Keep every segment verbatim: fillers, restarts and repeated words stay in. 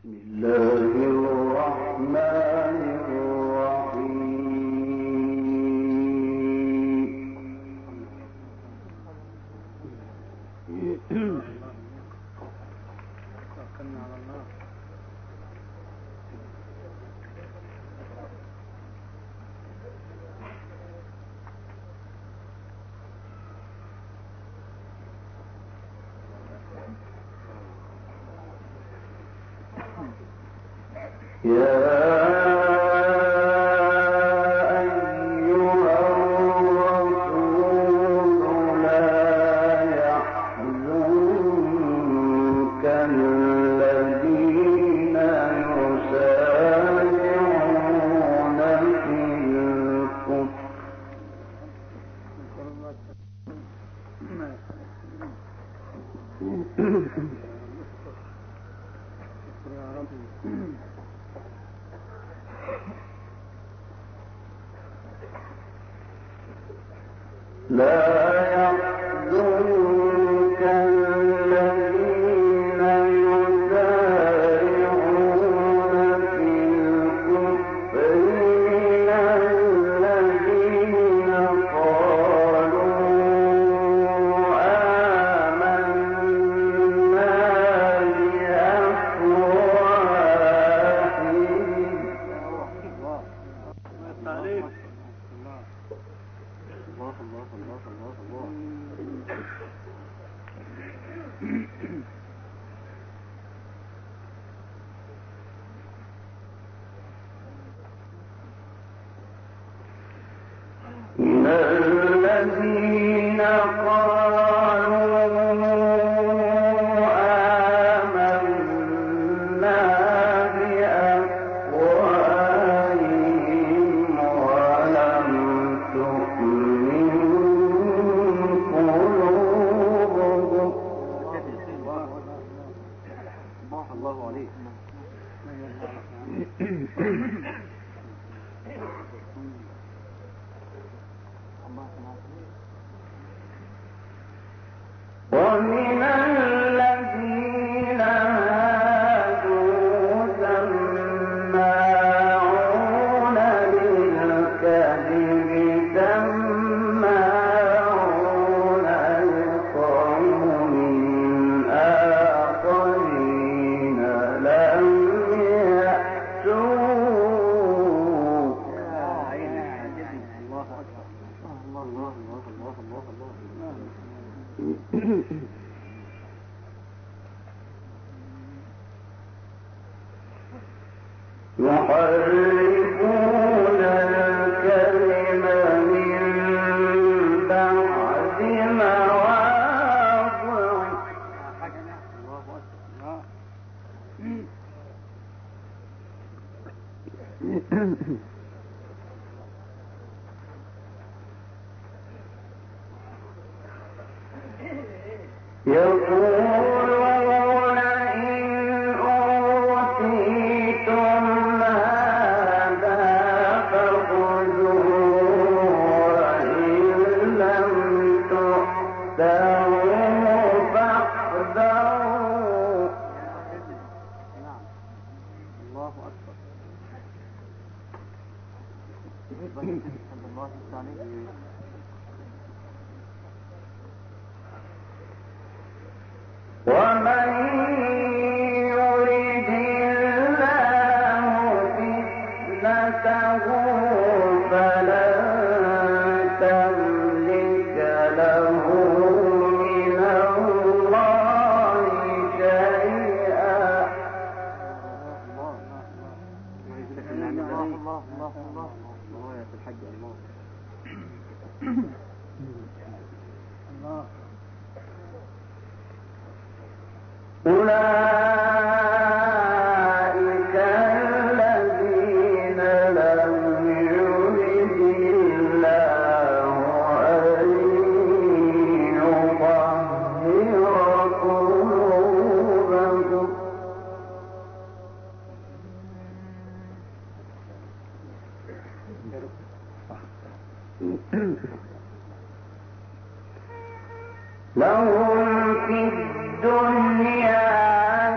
لهم في الدنيا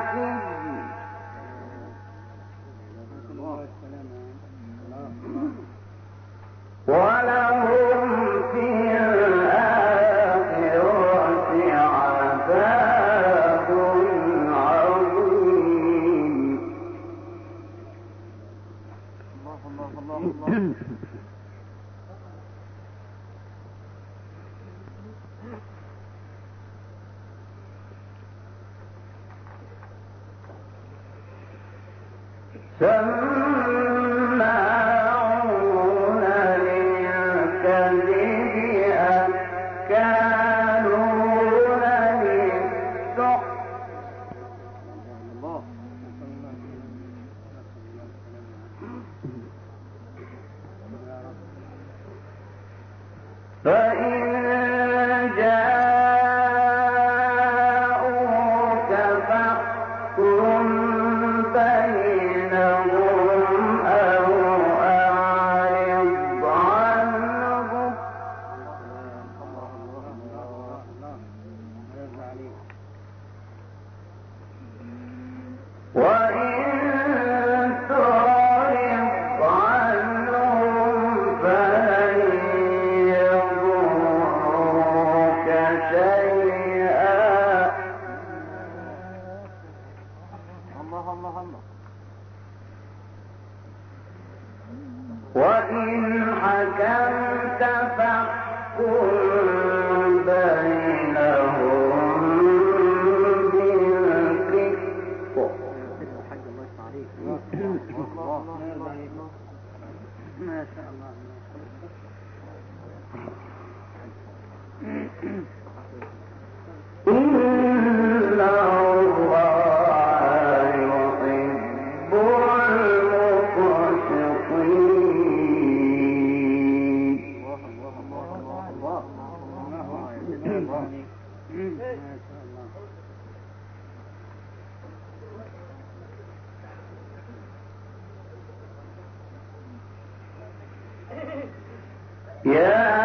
سماعون للكذب أكالون للسحت فإن جاءوك فاحكم بينهم أو أعرض عنهم وإن تعرض عنهم فلن يضروك شيئا الله الله الله وإن حكمت فاحكم بينهم بالقسط ما شاء الله إن الله يحب المقسطين يا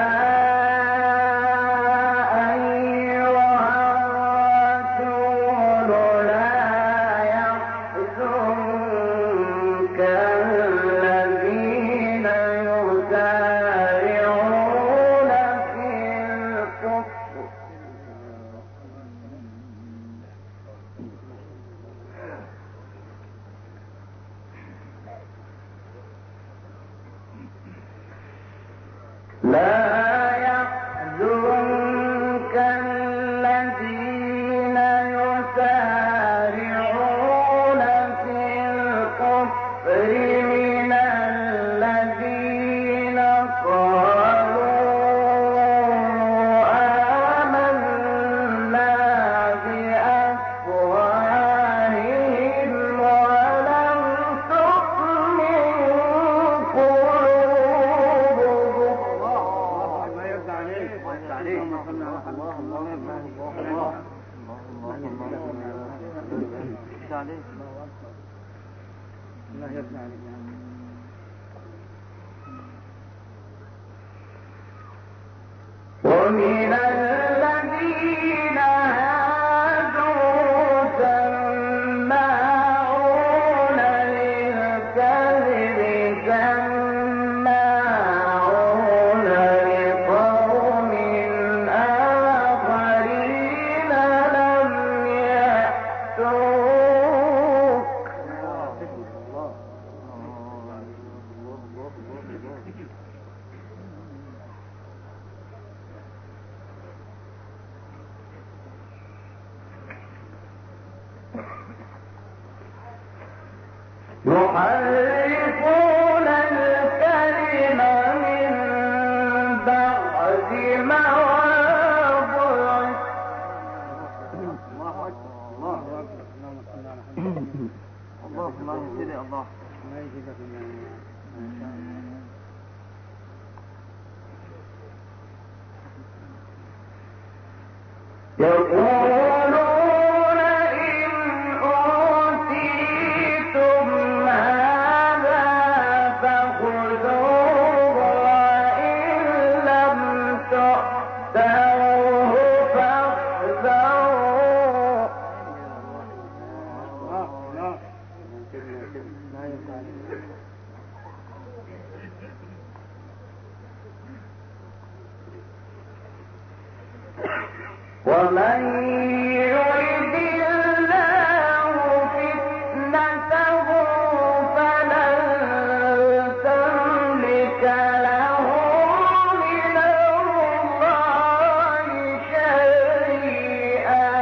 لا يحزنك الذين يسارعون في الكفر من الذين قالوا آمنا بأفواههم ولم تؤمن ومن الذين هادوا سماعون للكذب سماعون لقوم آخرين لم يأتوك يحرفون الكلم من بعد مواضعه الله الله يسير الله يقولون إن أوتيتم هذا فخذوه وإن لم تؤتوه فاحذروا ومن يرد الله فتنته فلن تملك له من الله شيئا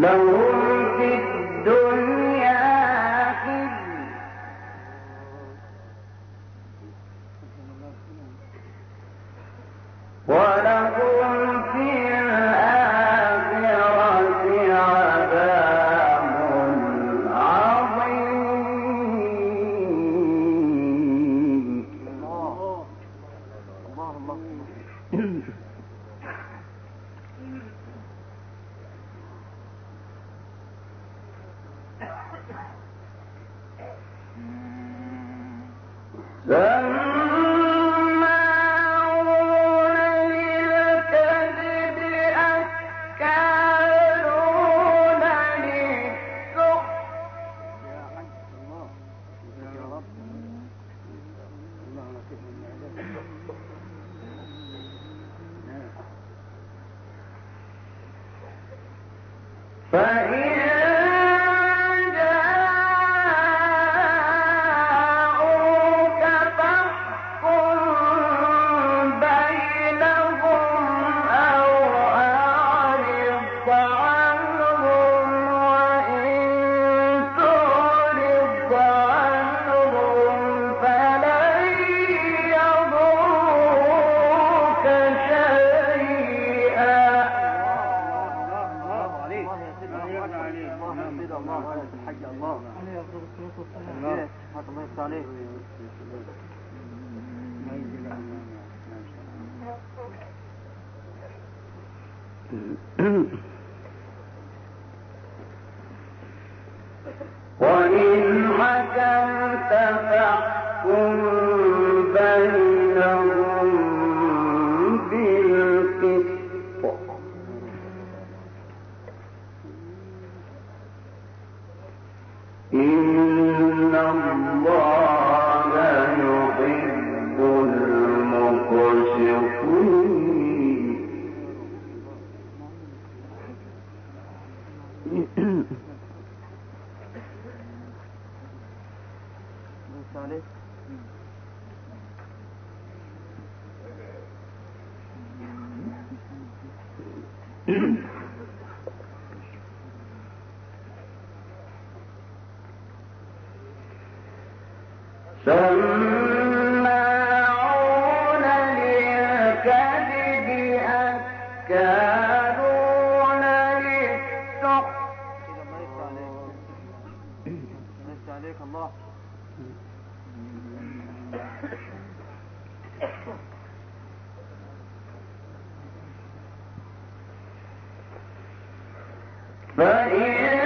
لهم في الدنيا خزي ولهم في الآخرة عذاب عظيم. الله الله الله سماعون للكذب أكالون للسحت يا حي الله يا رب الله لطيف بالعباد. فإن وإن حكمت فاحكم بينهم بالقسط إن الله يحب المقسطين. سماعون للكذب أكالون للسحت عليك الله فإن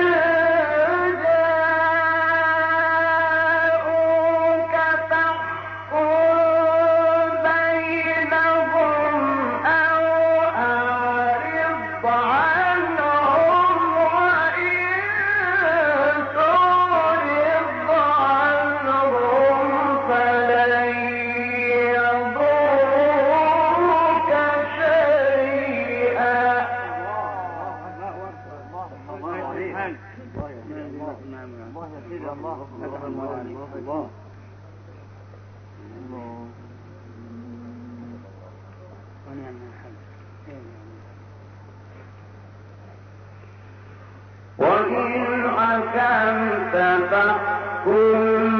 وإن حكمت فاحكم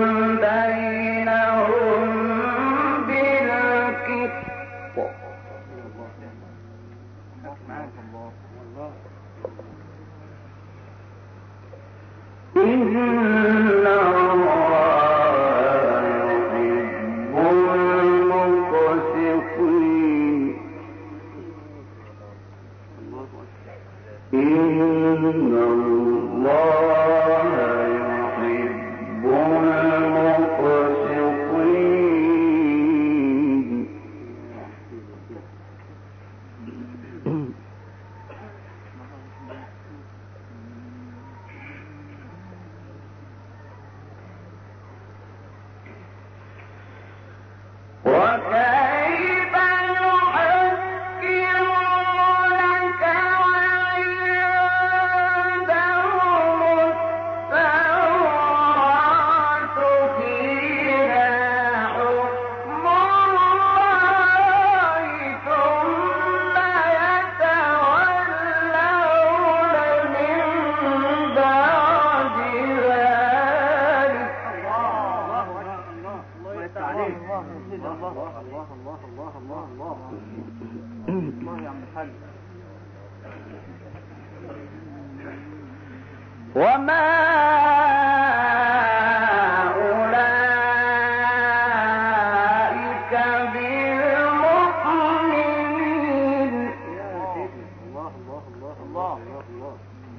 بينهم بالقسط إن الله يحب المقسطين. إن الله يحب المقسطين. وكيف يحكمونك وعندهم حاج. وما أولئك بالمؤمنين. يا سيدي الله الله الله الله الله الله.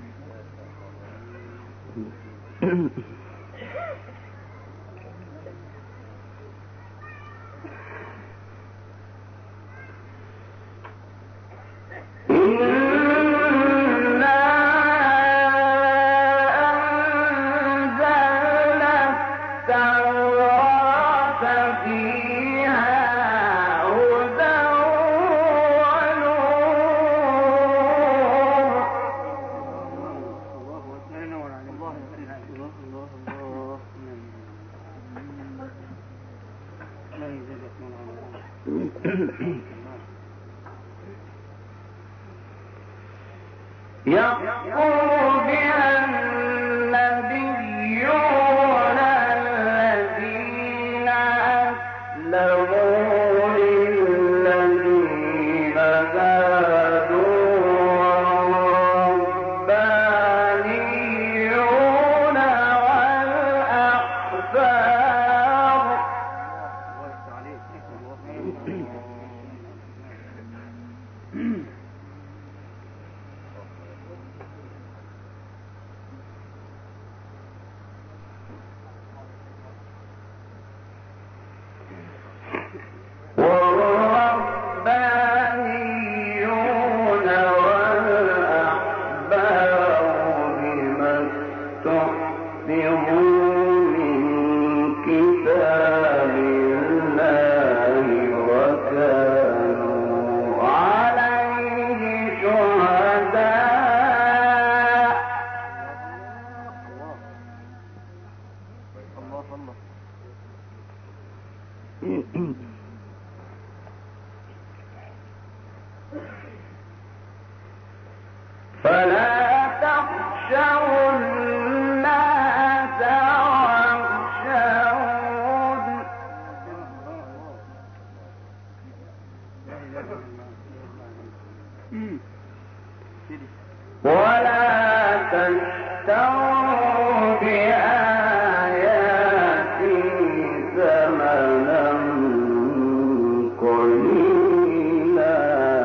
يَكْفُرُ بِهَا النَّبِيُّونَ الَّذِينَ أَسْلَمُوا لِلَّذِينَ هَادُوا وَالرَّبَّانِيُّونَ وَالْأَحْبَارُ. والربانيون والأحبار بما استحفظوا من كتاب الله وكانوا عليه شهداء. الله الله. فلا تخشوا الناس واخشون ولا تشتروا بآياتي ثمنا قليلا.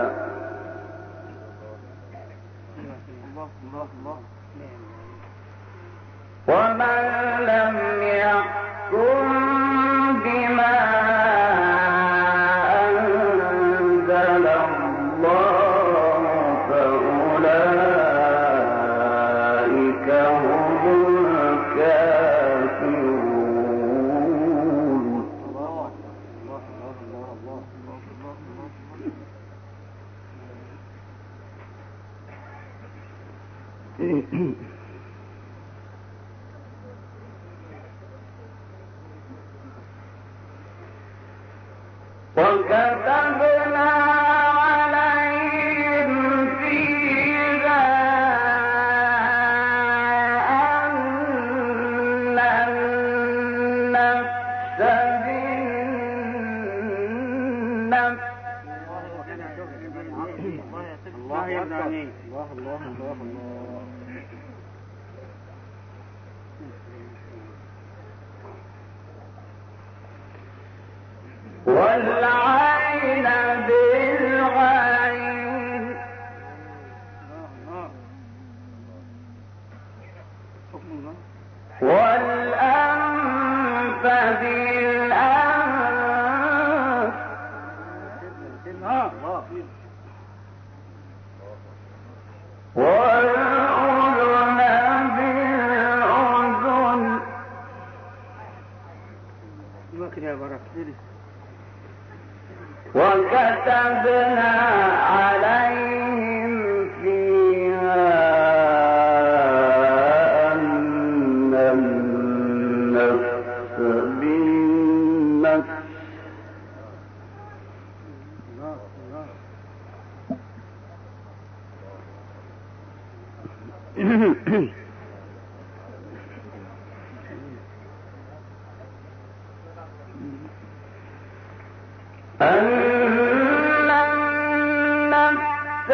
ومن لم يحكم بما أنزل الله فأولئك هم الكافرون. الله الله الله الله الله. وكتبنا عليهم فيها أن النفس بالنفس. الله يرضى الله الله الله الله. والعين بالعين والأنف بالأنف والأذن بالأذن. وكتبنا عليهم فيها أن النفس بالنفس أن النفس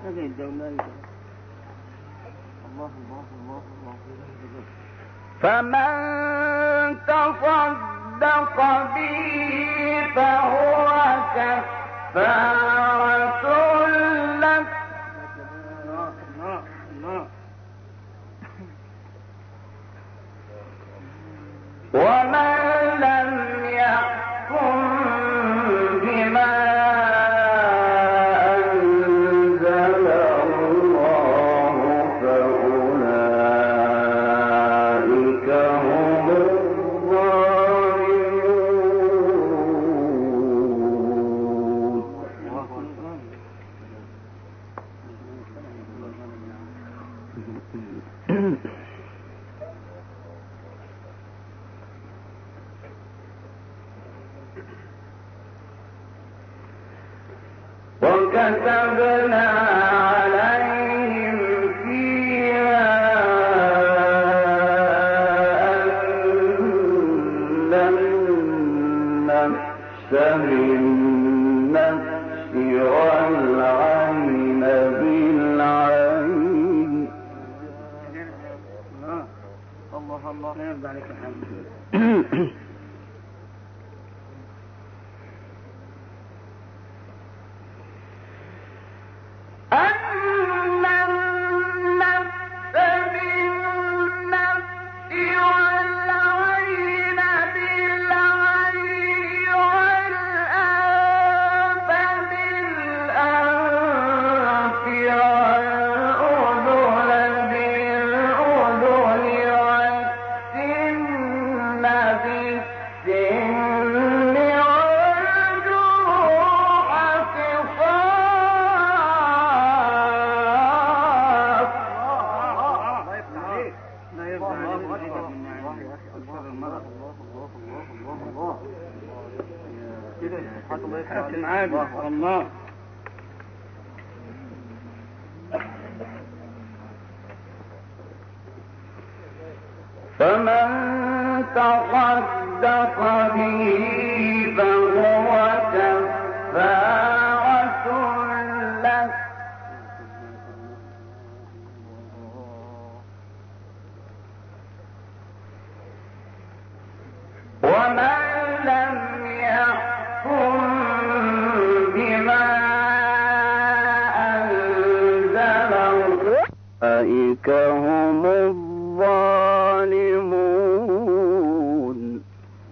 فمن تصدق به فهو كفارة لك ومن لم يحكم بما أنزل الله فأولئك هم الظالمون. وكتبنا عليهم فيها أن النفس بالنفس والعين بالعين. الله الله يرضى عليك الحمد. أن النفس بالنفس والعين بالعين والأنف بالأنف والأذن بالأذن والسن بالسن والجروح الله. فمن تصدق به فهو كفارة له ومن لم يحكم بما أنزل أولئك هم الظالمون.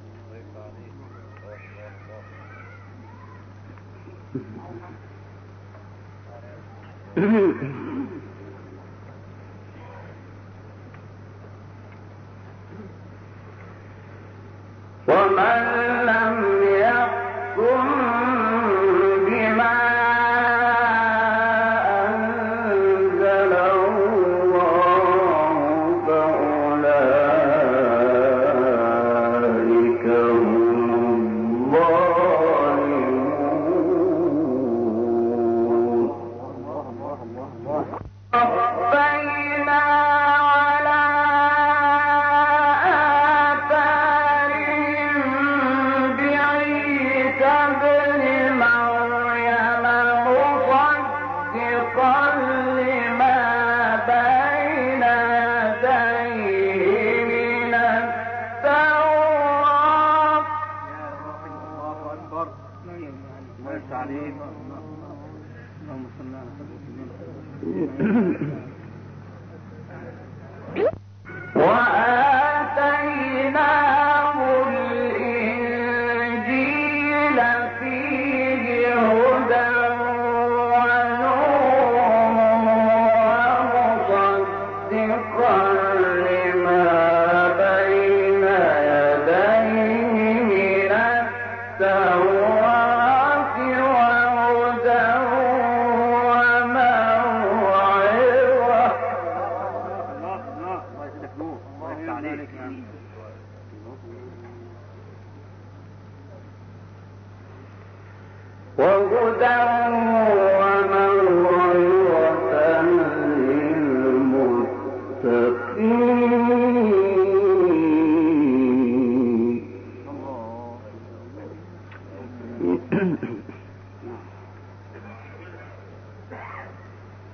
ومن لم يحكم بما أنزل الله فأولئك هم الظالمون. ربنا على آثارهم بعيسى ابن مريم مصدقا لما بين يديه من التوراة. الله أكبر. الله عليك. اللهم صل على وآتيناه الإنجيل فيه هدى ونور ومصدقا لما بين يديه من التوراة وهدى وهدى وموعظة للمتقين.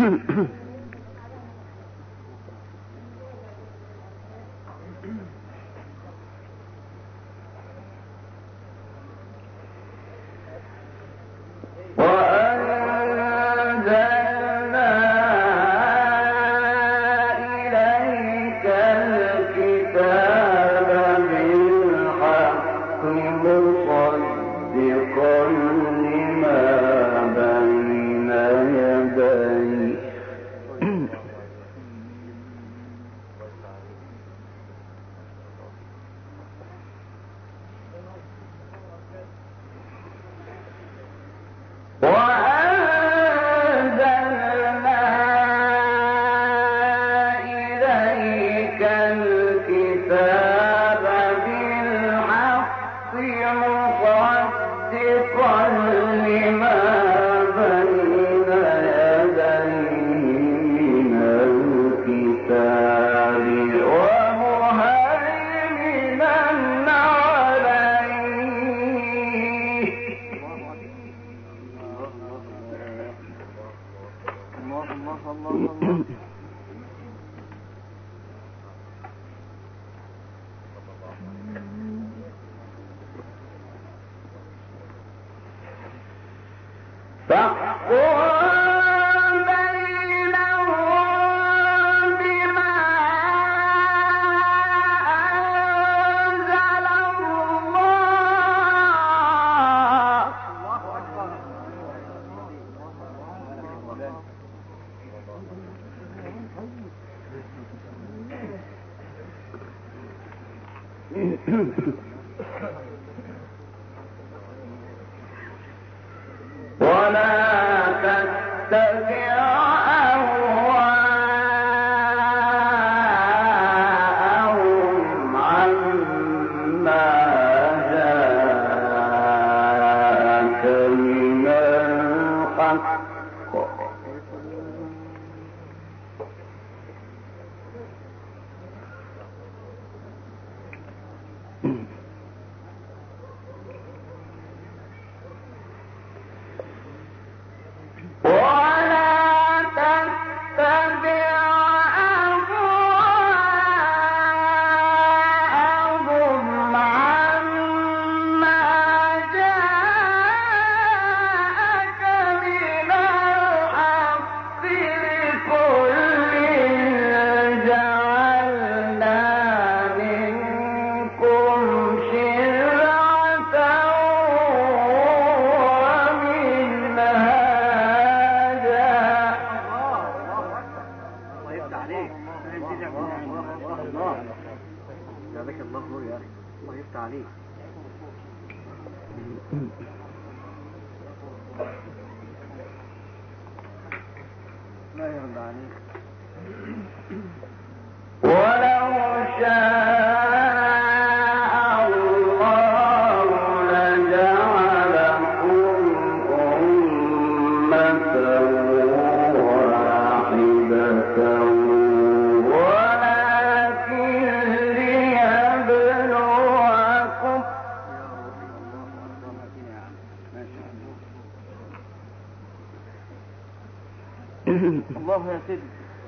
الله يا سيدي.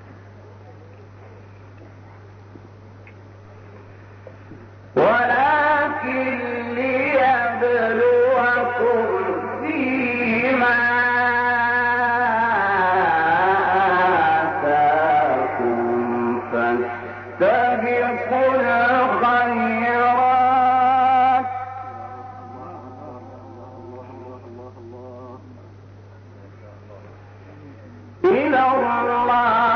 ولكن ليبلوكم فيما آتاكم فاستبقوا الخيرات إلى الله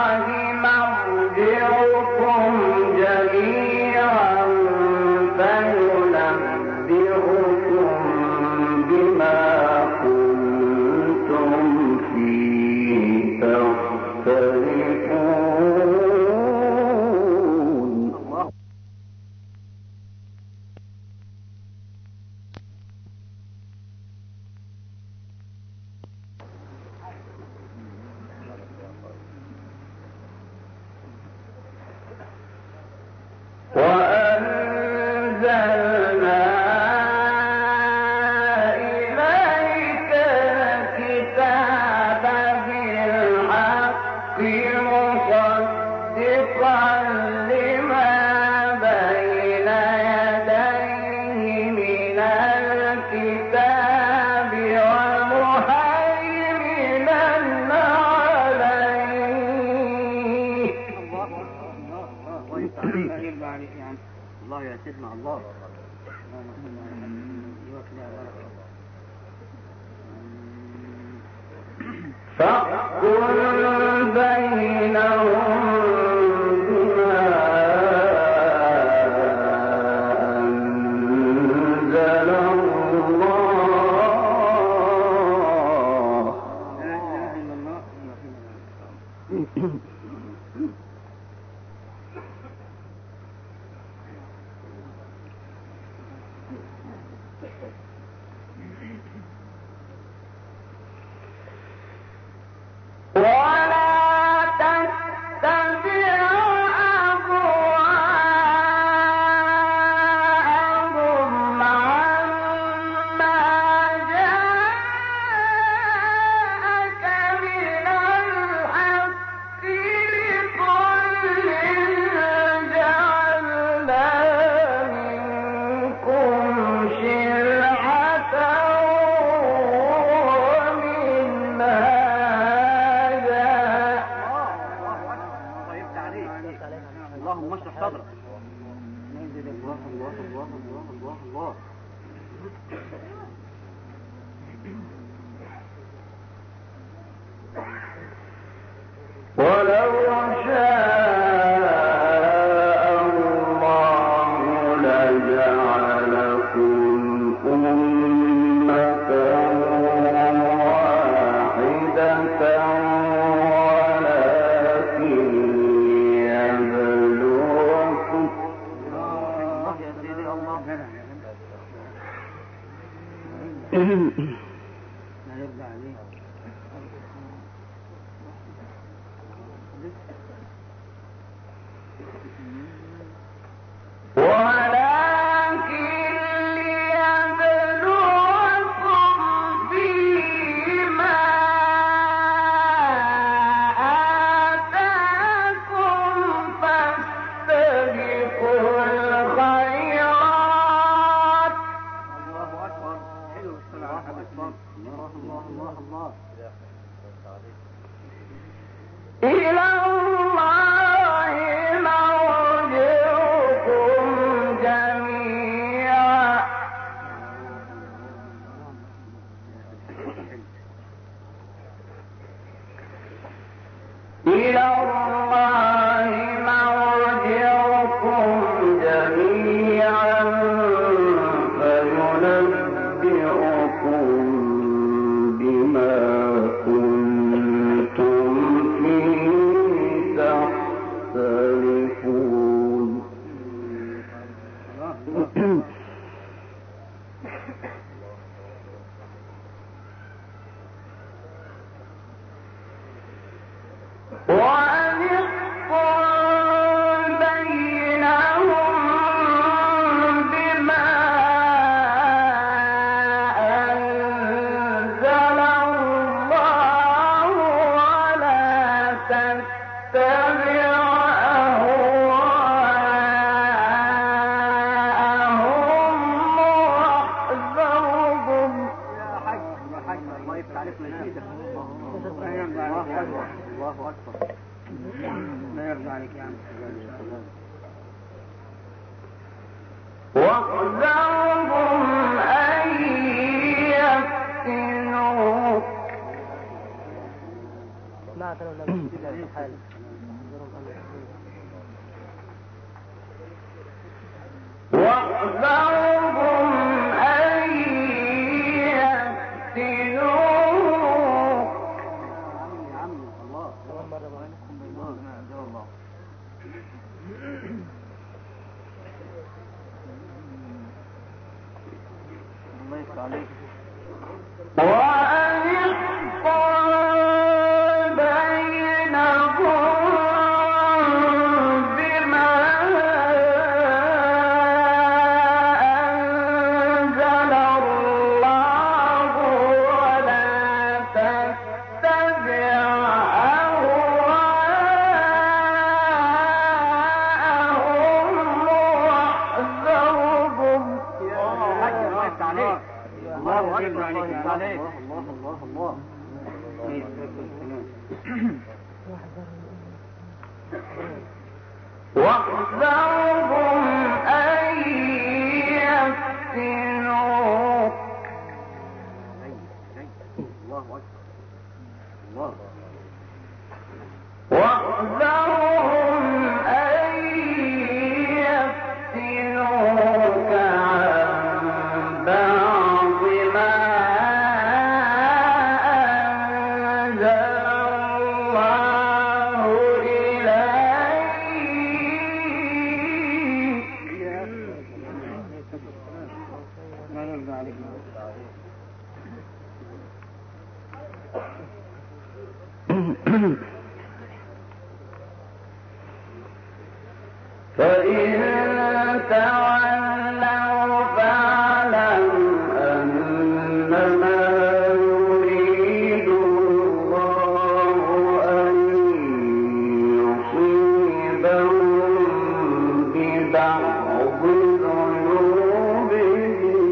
الكتاب ومهيمنا عليه. الله يا سيدنا الله. فاحكم بينهم بما أنزل الله. لا إله إلا الله. ولا تتبع أهواءهم عما جاءك من الحق لكل جعلنا منكم شرعة اللهم اشرح صدرك. الله الله الله الله الله الله. ولو شاء الله لجعلكم أمة واحدة لا يرجع عليه. ولكن ليبلوكم فيما آتاكم فاستبقوا الخيرات. الله أكبر. حلو الصلاة. الله الله الله الله. إلى الله مرجعكم جميعا. إلى الله مرجعكم جميعا فينبئكم بما كنتم فيه تختلفون. وأن احكم بينهم بما أنزل الله ولا تتبع أهواءهم واحذرهم. يا حاج يا حاج الله يفتح عليك من ايدك. الله اكبر. لا يرجع عليك يا عم. واحذرهم أن يفتنوك. ما كانوا النبي في الحال. واحذرهم أن يفتنوك. يا عمي الله. الله يفتح عليك. وأن احكم بينهم بما أنزل الله ولا تتبع أهواءهم واحذرهم. يا حاج الله يفتح عليك. الله أكبر عليك عليك الله الله الله واحذرهم أن يفتنوك الله أكبر الله واحذرهم أن يفتنوك عن بعض ما أنزل الله إليك. فإن تولوا فاعلم أنما يريد الله أن يصيبهم ببعض ذنوبهم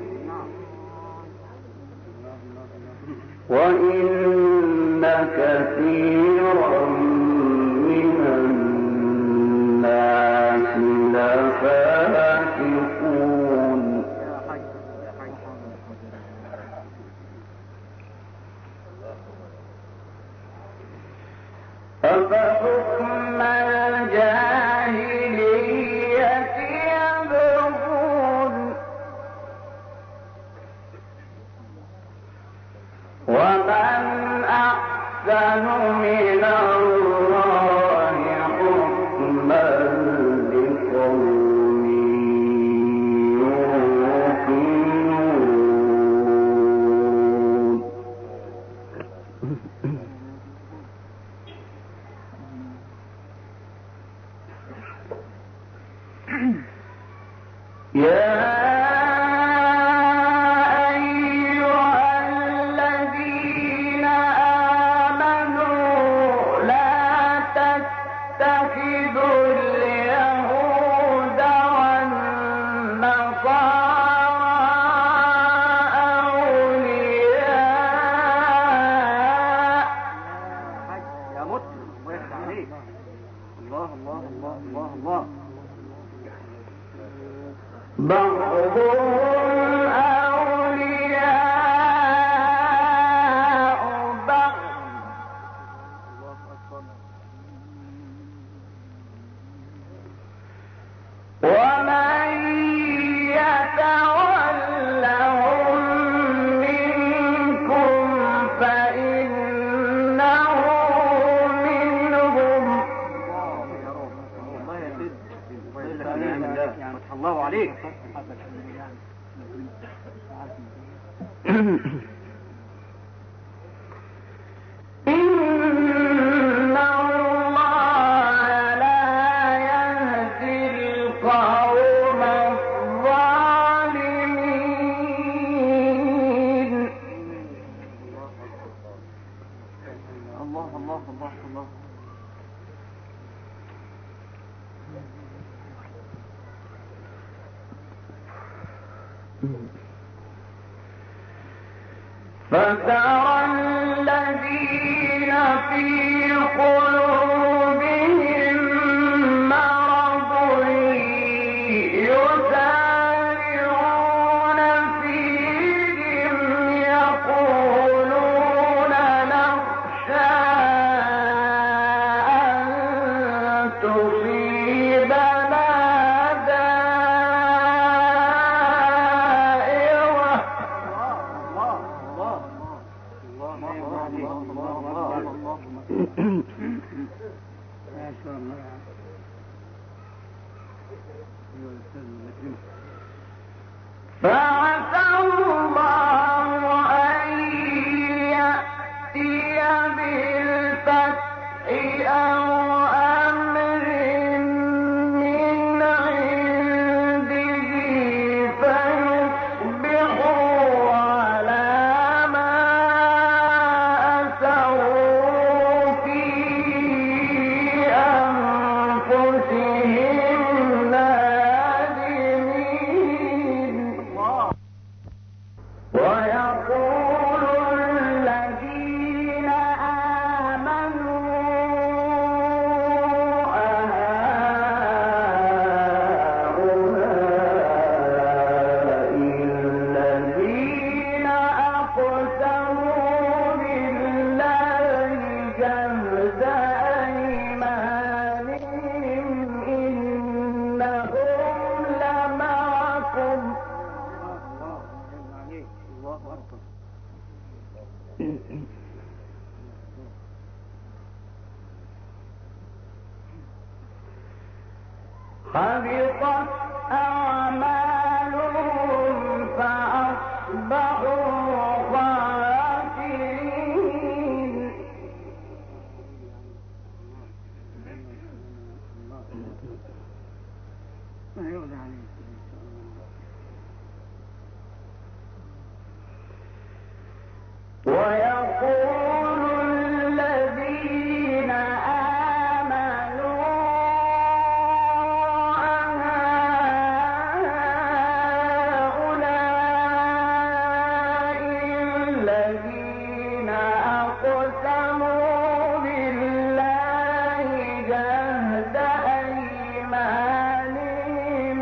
وإن كثيرا من الناس لفاسقون. أفحكم الجاهلية يبغون ومن أحسن من الله حكما لقوم يوقنون. يا بعضهم أولياء بعض ومن يتولهم منكم فإنه منهم. الله عليك. إن الله لا يهدي القوم الظالمين. الله الله الله الله فترى الذين في قلوبهم مرض يسارعون فيهم يقولون نخشى أن تصيبنا دائرة حبطت أعمالهم فأصبحوا خاسرين. ويقول الذين آمنوا أهؤلاء الذين أقسموا بالله جهد أيمانهم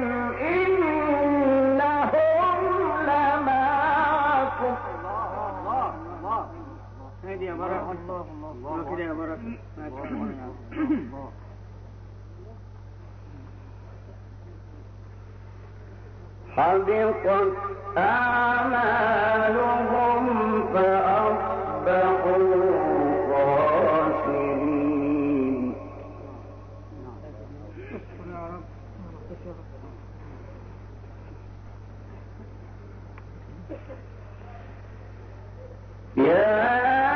إنهم لمعكم. هذه يا بركة الله الله كده يا بركة ما شاء الله حبطت أعمالهم فأصبحوا خاسرين. يا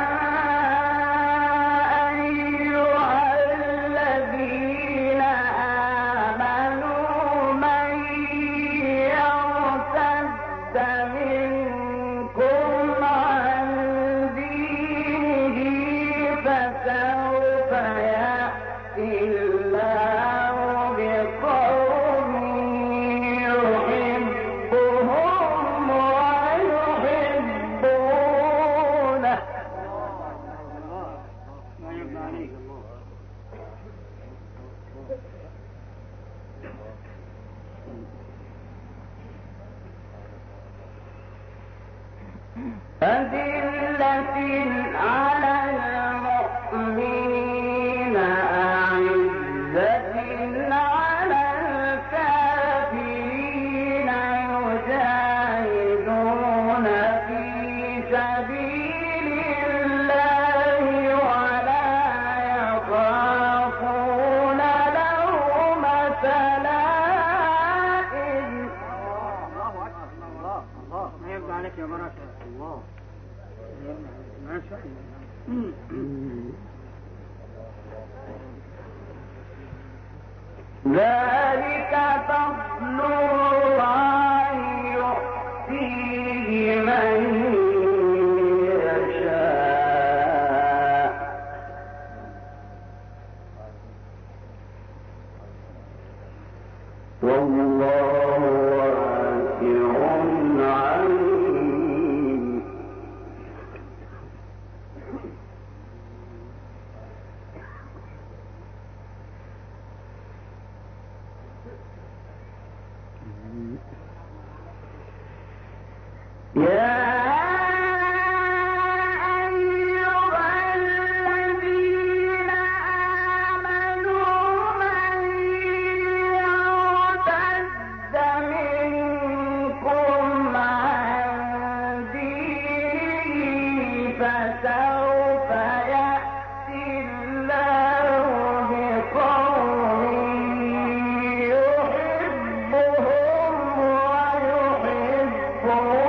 أذلة على المؤمنين أعزة على الكافرين يجاهدون في سبيل الله ولا يخافون لومة لائم. الله أكبر الله الله ما يرضى عليك يا بركة الله ما شاء الله. ذلك فضل الله يؤتيه من يشاء والله واسع عليم. يا أيها الذين آمنوا من يرتد منكم عن دينه فسوف يأتي الله بقوم يحبهم ويحبونه.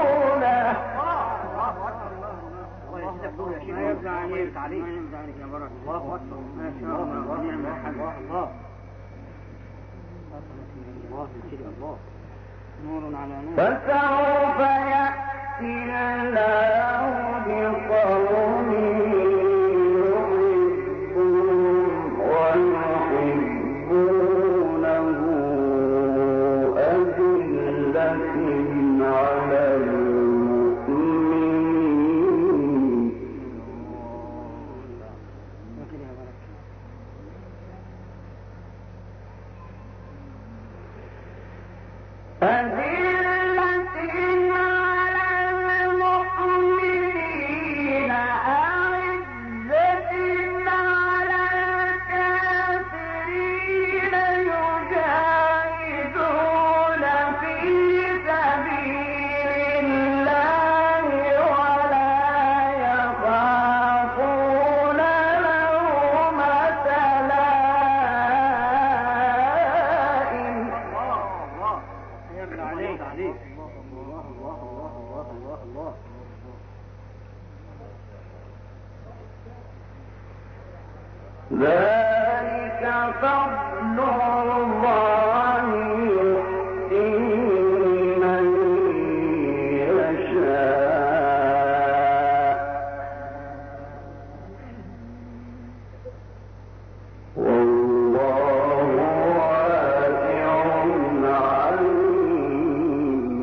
ما يرضى عليك ما يرضى عليك يا بركة الله أكبر ما شاء الله ونعم الحمد الله الله الله نور على نور. فسوف يأتي الله بقوم يحبهم ويحبونه أذلة على المؤمنين أذلة ذلك فضل الله يؤتيه من يشاء والله واسع عليم.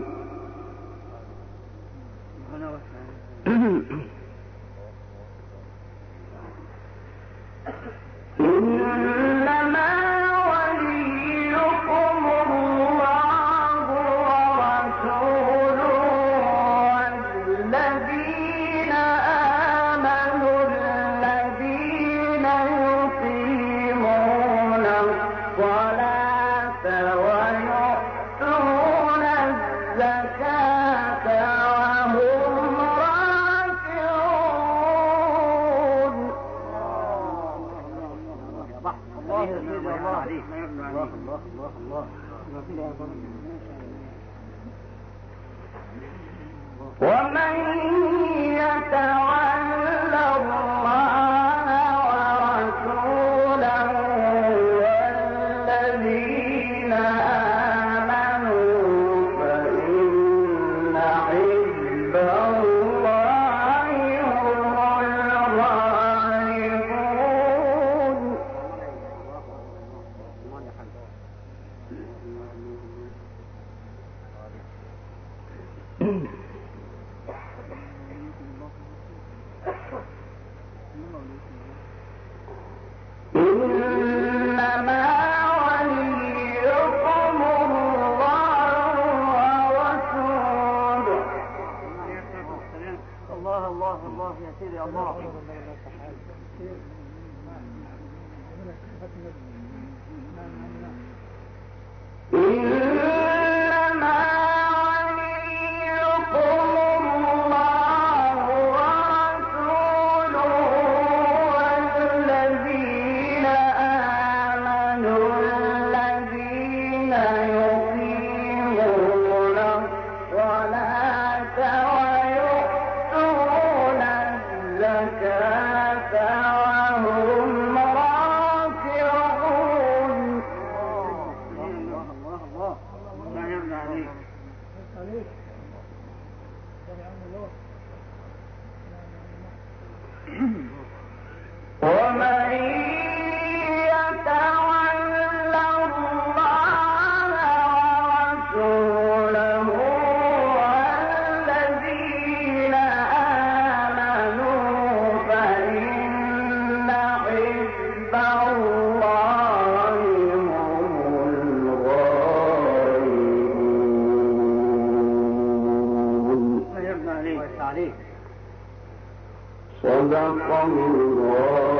إنما وليكم الله ورسوله والذين آمنوا الذين يقيمون الصلاة ويؤتون الزكاة وهم راكعون. الله عليك. الله الله الله ومن يتول الله ورسوله والذين آمنوا فإن حزب الله هم الغالبون. إنما وليكم الله ورسوله. الله الله الله يا سيدي الله. إنما وليكم الله ورسوله والذين آمنوا الذين يقيمون الصلاة ويؤتون الزكاة وهم راكعون. لا يرضى عليك. ومن يتول الله ورسوله والذين آمنوا فإن حزب الله هم الغالبون. لا يرضى عليك. صدق الله